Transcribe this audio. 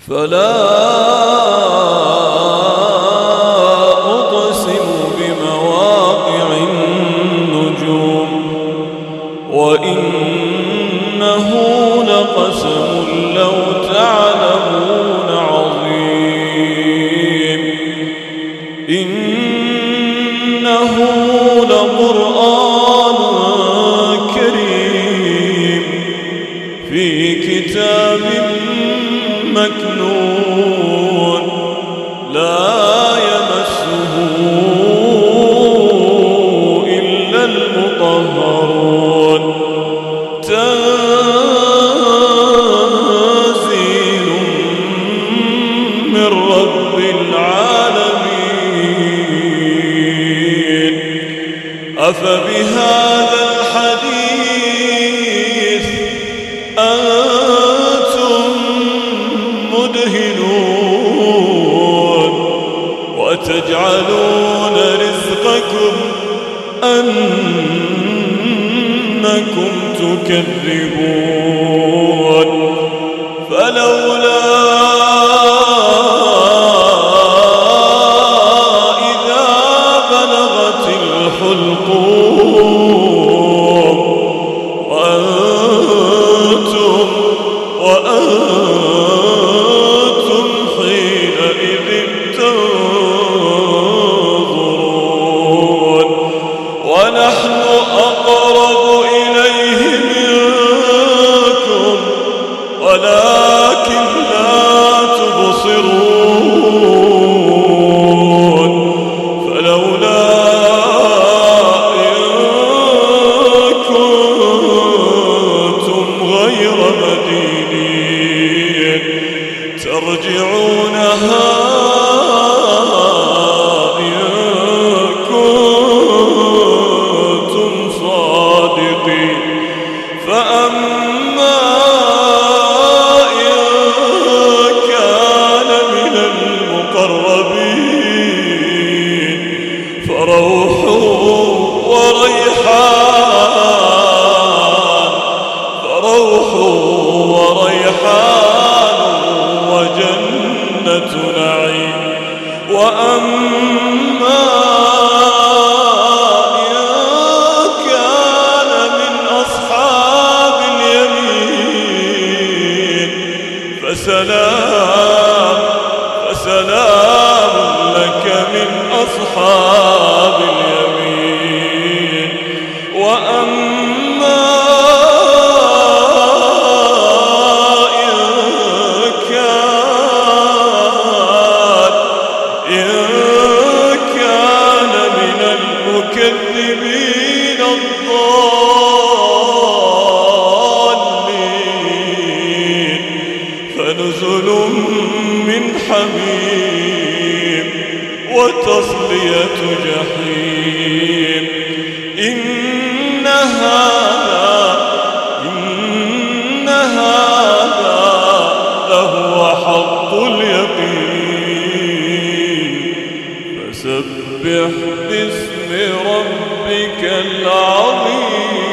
فلا أقسم بمواقع النجوم وإنه لقسم لو تعلمون عظيم إنه لقرآن كريم في كتاب مكنون لا يمسه إلا المطهرون تنزيل من رب العالمين أفبهذا الحديث أنتم مدهنون وتجعلون رزقكم أنكم تكذبون فلولا إذا بلغت الحلقوم وأنتم حينئذ تنظرون ونحن أقرب إليه منكم ولكن لا تبصرون فلولا إن كنتم غير مدينين ترجعونها إن كنتم صادقين فأما إن كان من المقربين فروح وريحان وجنة نعيم وأما إن كان من أصحاب اليمين فسلام لك من أصحاب اليمين وأما المكذبين الضالين فنزل من حميم وتصلية جحيم إن هذا لهو حق اليقين فسبح باسم ربك العظيم.